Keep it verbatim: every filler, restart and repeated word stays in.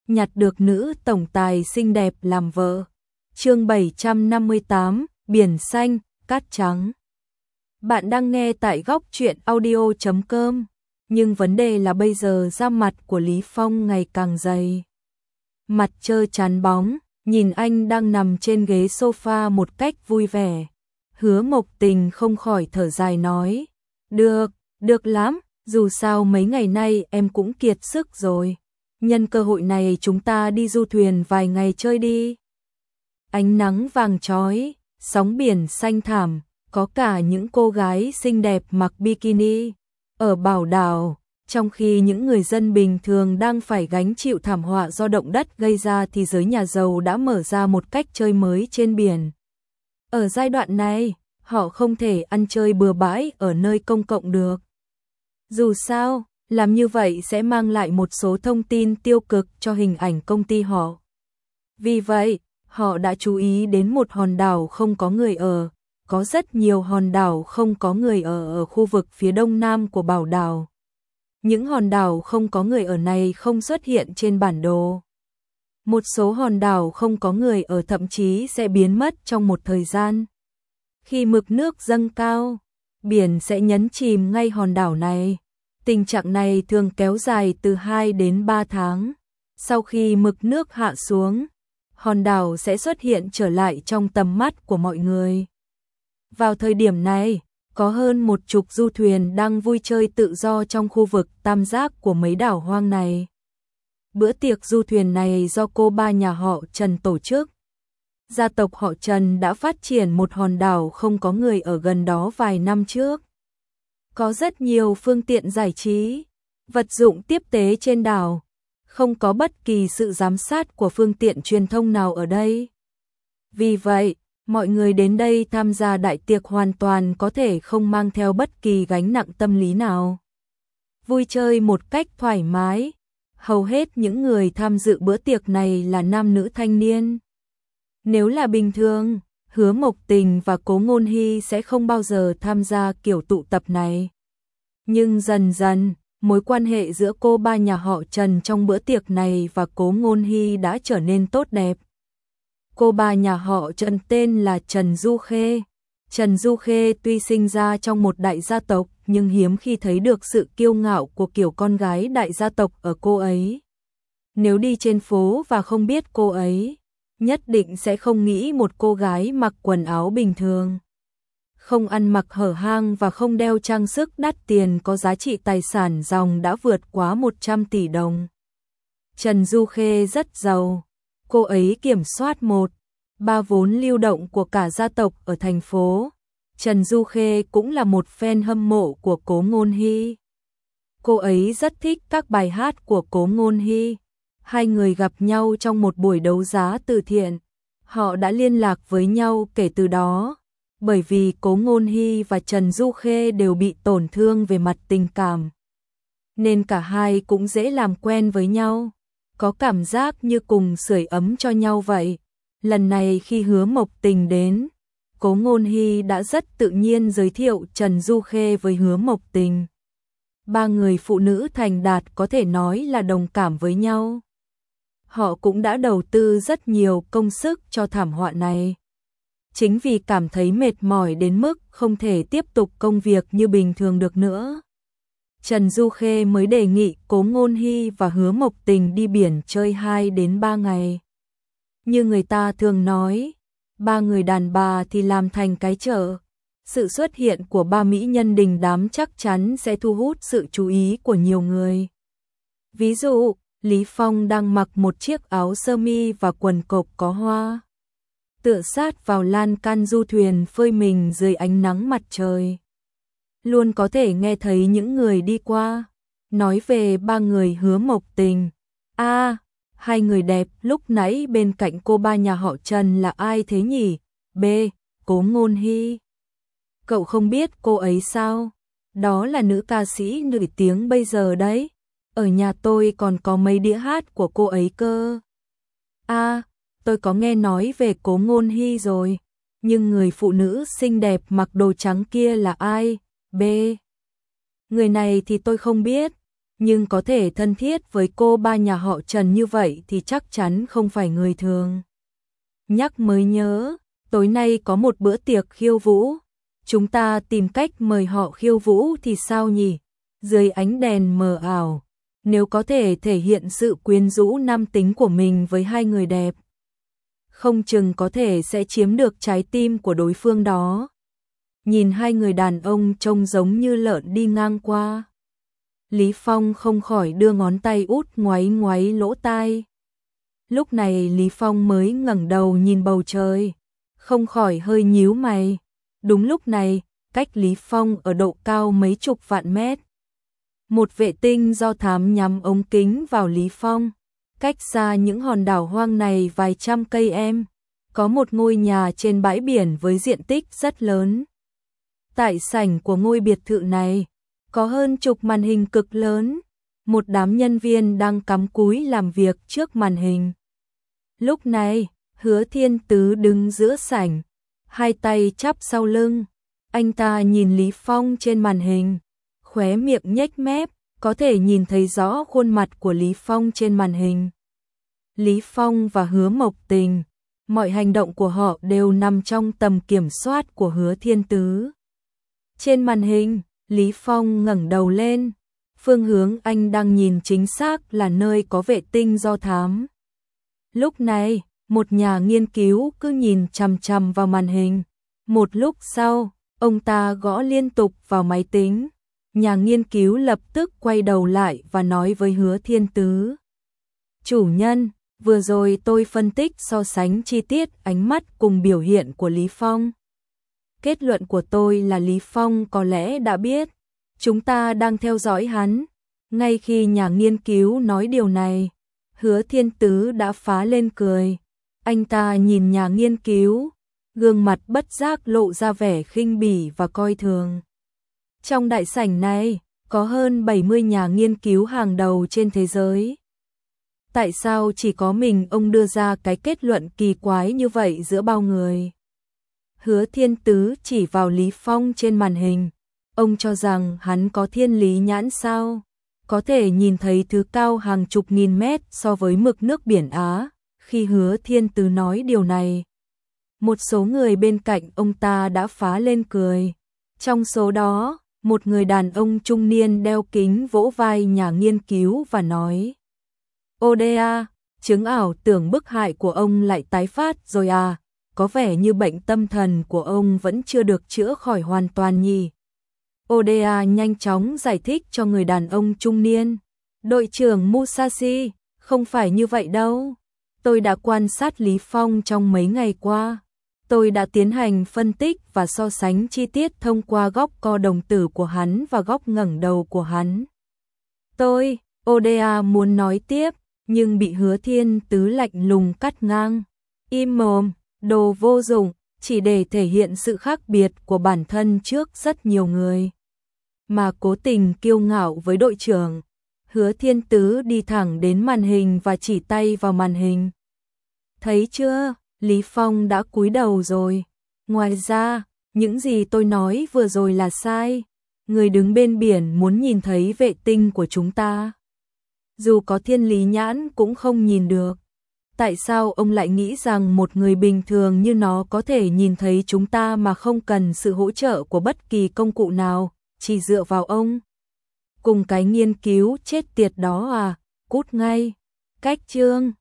nhặt được nữ tổng tài xinh đẹp làm vợ. Chương bảy trăm năm mươi tám, Biển xanh, cát trắng. Bạn đang nghe tại góc truyện audio chấm com, nhưng vấn đề là bây giờ da mặt của Lý Phong ngày càng dày. Mặt trơ chán bóng, nhìn anh đang nằm trên ghế sofa một cách vui vẻ. Hứa Mộc Tình không khỏi thở dài nói, được, được lắm, dù sao mấy ngày nay em cũng kiệt sức rồi. Nhân cơ hội này chúng ta đi du thuyền vài ngày chơi đi. Ánh nắng vàng chói, sóng biển xanh thẳm, có cả những cô gái xinh đẹp mặc bikini ở Bảo Đảo, trong khi những người dân bình thường đang phải gánh chịu thảm họa do động đất gây ra thì giới nhà giàu đã mở ra một cách chơi mới trên biển. Ở giai đoạn này, họ không thể ăn chơi bừa bãi ở nơi công cộng được. Dù sao, làm như vậy sẽ mang lại một số thông tin tiêu cực cho hình ảnh công ty họ. Vì vậy, họ đã chú ý đến một hòn đảo không có người ở. Có rất nhiều hòn đảo không có người ở ở khu vực phía đông nam của Bảo Đảo. Những hòn đảo không có người ở này không xuất hiện trên bản đồ. Một số hòn đảo không có người ở thậm chí sẽ biến mất trong một thời gian. Khi mực nước dâng cao, biển sẽ nhấn chìm ngay hòn đảo này. Tình trạng này thường kéo dài từ hai đến ba tháng. Sau khi mực nước hạ xuống, hòn đảo sẽ xuất hiện trở lại trong tầm mắt của mọi người. Vào thời điểm này, có hơn một chục du thuyền đang vui chơi tự do trong khu vực tam giác của mấy đảo hoang này. Bữa tiệc du thuyền này do cô ba nhà họ Trần tổ chức. Gia tộc họ Trần đã phát triển một hòn đảo không có người ở gần đó vài năm trước. Có rất nhiều phương tiện giải trí, vật dụng tiếp tế trên đảo, không có bất kỳ sự giám sát của phương tiện truyền thông nào ở đây. Vì vậy, mọi người đến đây tham gia đại tiệc hoàn toàn có thể không mang theo bất kỳ gánh nặng tâm lý nào. Vui chơi một cách thoải mái, hầu hết những người tham dự bữa tiệc này là nam nữ thanh niên. Nếu là bình thường, Hứa Mộc Tình và Cố Ngôn Hy sẽ không bao giờ tham gia kiểu tụ tập này. Nhưng dần dần, mối quan hệ giữa cô ba nhà họ Trần trong bữa tiệc này và Cố Ngôn Hy đã trở nên tốt đẹp. Cô ba nhà họ Trần tên là Trần Du Khê. Trần Du Khê tuy sinh ra trong một đại gia tộc nhưng hiếm khi thấy được sự kiêu ngạo của kiểu con gái đại gia tộc ở cô ấy. Nếu đi trên phố và không biết cô ấy, nhất định sẽ không nghĩ một cô gái mặc quần áo bình thường. Không ăn mặc hở hang và không đeo trang sức đắt tiền có giá trị tài sản ròng đã vượt quá một trăm tỷ đồng. Trần Du Khê rất giàu. Cô ấy kiểm soát một, ba vốn lưu động của cả gia tộc ở thành phố. Trần Du Khê cũng là một fan hâm mộ của Cố Ngôn Hy. Cô ấy rất thích các bài hát của Cố Ngôn Hy. Hai người gặp nhau trong một buổi đấu giá từ thiện. Họ đã liên lạc với nhau kể từ đó, bởi vì Cố Ngôn Hy và Trần Du Khê đều bị tổn thương về mặt tình cảm. Nên cả hai cũng dễ làm quen với nhau. Có cảm giác như cùng sưởi ấm cho nhau vậy. Lần này khi Hứa Mộc Tình đến, Cố Ngôn Hy đã rất tự nhiên giới thiệu Trần Du Khê với Hứa Mộc Tình. Ba người phụ nữ thành đạt có thể nói là đồng cảm với nhau. Họ cũng đã đầu tư rất nhiều công sức cho thảm họa này. Chính vì cảm thấy mệt mỏi đến mức không thể tiếp tục công việc như bình thường được nữa, Trần Du Khê mới đề nghị Cố Ngôn Hy và Hứa Mộc Tình đi biển chơi hai đến ba ngày. Như người ta thường nói, ba người đàn bà thì làm thành cái chợ. Sự xuất hiện của ba mỹ nhân đình đám chắc chắn sẽ thu hút sự chú ý của nhiều người. Ví dụ, Lý Phong đang mặc một chiếc áo sơ mi và quần cộc có hoa, tựa sát vào lan can du thuyền phơi mình dưới ánh nắng mặt trời. Luôn có thể nghe thấy những người đi qua nói về ba người Hứa Mộc Tình. A, à, hai người đẹp lúc nãy bên cạnh cô ba nhà họ Trần là ai thế nhỉ? B, Cố Ngôn Hy. Cậu không biết cô ấy sao? Đó là nữ ca sĩ nổi tiếng bây giờ đấy. Ở nhà tôi còn có mấy đĩa hát của cô ấy cơ. A, à, tôi có nghe nói về Cố Ngôn Hy rồi. Nhưng người phụ nữ xinh đẹp mặc đồ trắng kia là ai? B. Người này thì tôi không biết, nhưng có thể thân thiết với cô ba nhà họ Trần như vậy thì chắc chắn không phải người thường. Nhắc mới nhớ, tối nay có một bữa tiệc khiêu vũ, chúng ta tìm cách mời họ khiêu vũ thì sao nhỉ? Dưới ánh đèn mờ ảo, nếu có thể thể hiện sự quyến rũ nam tính của mình với hai người đẹp, không chừng có thể sẽ chiếm được trái tim của đối phương đó. Nhìn hai người đàn ông trông giống như lợn đi ngang qua, Lý Phong không khỏi đưa ngón tay út ngoáy ngoáy lỗ tai. Lúc này Lý Phong mới ngẩng đầu nhìn bầu trời, không khỏi hơi nhíu mày. Đúng lúc này, cách Lý Phong ở độ cao mấy chục vạn mét, một vệ tinh do thám nhắm ống kính vào Lý Phong. Cách xa những hòn đảo hoang này vài trăm cây em, có một ngôi nhà trên bãi biển với diện tích rất lớn. Tại sảnh của ngôi biệt thự này, có hơn chục màn hình cực lớn, một đám nhân viên đang cắm cúi làm việc trước màn hình. Lúc này, Hứa Thiên Tứ đứng giữa sảnh, hai tay chắp sau lưng, anh ta nhìn Lý Phong trên màn hình, khóe miệng nhếch mép, có thể nhìn thấy rõ khuôn mặt của Lý Phong trên màn hình. Lý Phong và Hứa Mộc Tình, mọi hành động của họ đều nằm trong tầm kiểm soát của Hứa Thiên Tứ. Trên màn hình, Lý Phong ngẩng đầu lên, phương hướng anh đang nhìn chính xác là nơi có vệ tinh do thám. Lúc này, một nhà nghiên cứu cứ nhìn chằm chằm vào màn hình. Một lúc sau, ông ta gõ liên tục vào máy tính. Nhà nghiên cứu lập tức quay đầu lại và nói với Hứa Thiên Tứ: "Chủ nhân, vừa rồi tôi phân tích so sánh chi tiết ánh mắt cùng biểu hiện của Lý Phong. Kết luận của tôi là Lý Phong có lẽ đã biết chúng ta đang theo dõi hắn." Ngay khi nhà nghiên cứu nói điều này, Hứa Thiên Tứ đã phá lên cười. Anh ta nhìn nhà nghiên cứu, gương mặt bất giác lộ ra vẻ khinh bỉ và coi thường. Trong đại sảnh này, có hơn bảy mươi nhà nghiên cứu hàng đầu trên thế giới. Tại sao chỉ có mình ông đưa ra cái kết luận kỳ quái như vậy giữa bao người? Hứa Thiên Tứ chỉ vào Lý Phong trên màn hình. Ông cho rằng hắn có thiên lý nhãn sao? Có thể nhìn thấy thứ cao hàng chục nghìn mét so với mực nước biển Á. Khi Hứa Thiên Tứ nói điều này, một số người bên cạnh ông ta đã phá lên cười. Trong số đó, một người đàn ông trung niên đeo kính vỗ vai nhà nghiên cứu và nói: "Ô đê a, chứng ảo tưởng bức hại của ông lại tái phát rồi à, có vẻ như bệnh tâm thần của ông vẫn chưa được chữa khỏi hoàn toàn nhỉ." ô đê a nhanh chóng giải thích cho người đàn ông trung niên: "Đội trưởng Musashi, không phải như vậy đâu. Tôi đã quan sát Lý Phong trong mấy ngày qua. Tôi đã tiến hành phân tích và so sánh chi tiết thông qua góc co đồng tử của hắn và góc ngẩng đầu của hắn." Tôi, ô đê a muốn nói tiếp, nhưng bị Hứa Thiên Tứ lạnh lùng cắt ngang. "Im mồm, đồ vô dụng, chỉ để thể hiện sự khác biệt của bản thân trước rất nhiều người mà cố tình kiêu ngạo với đội trưởng." Hứa Thiên Tứ đi thẳng đến màn hình và chỉ tay vào màn hình. "Thấy chưa, Lý Phong đã cúi đầu rồi. Ngoài ra, những gì tôi nói vừa rồi là sai. Người đứng bên biển muốn nhìn thấy vệ tinh của chúng ta, dù có thiên lý nhãn cũng không nhìn được. Tại sao ông lại nghĩ rằng một người bình thường như nó có thể nhìn thấy chúng ta mà không cần sự hỗ trợ của bất kỳ công cụ nào, chỉ dựa vào ông? Cùng cái nghiên cứu chết tiệt đó à, cút ngay." Cách chương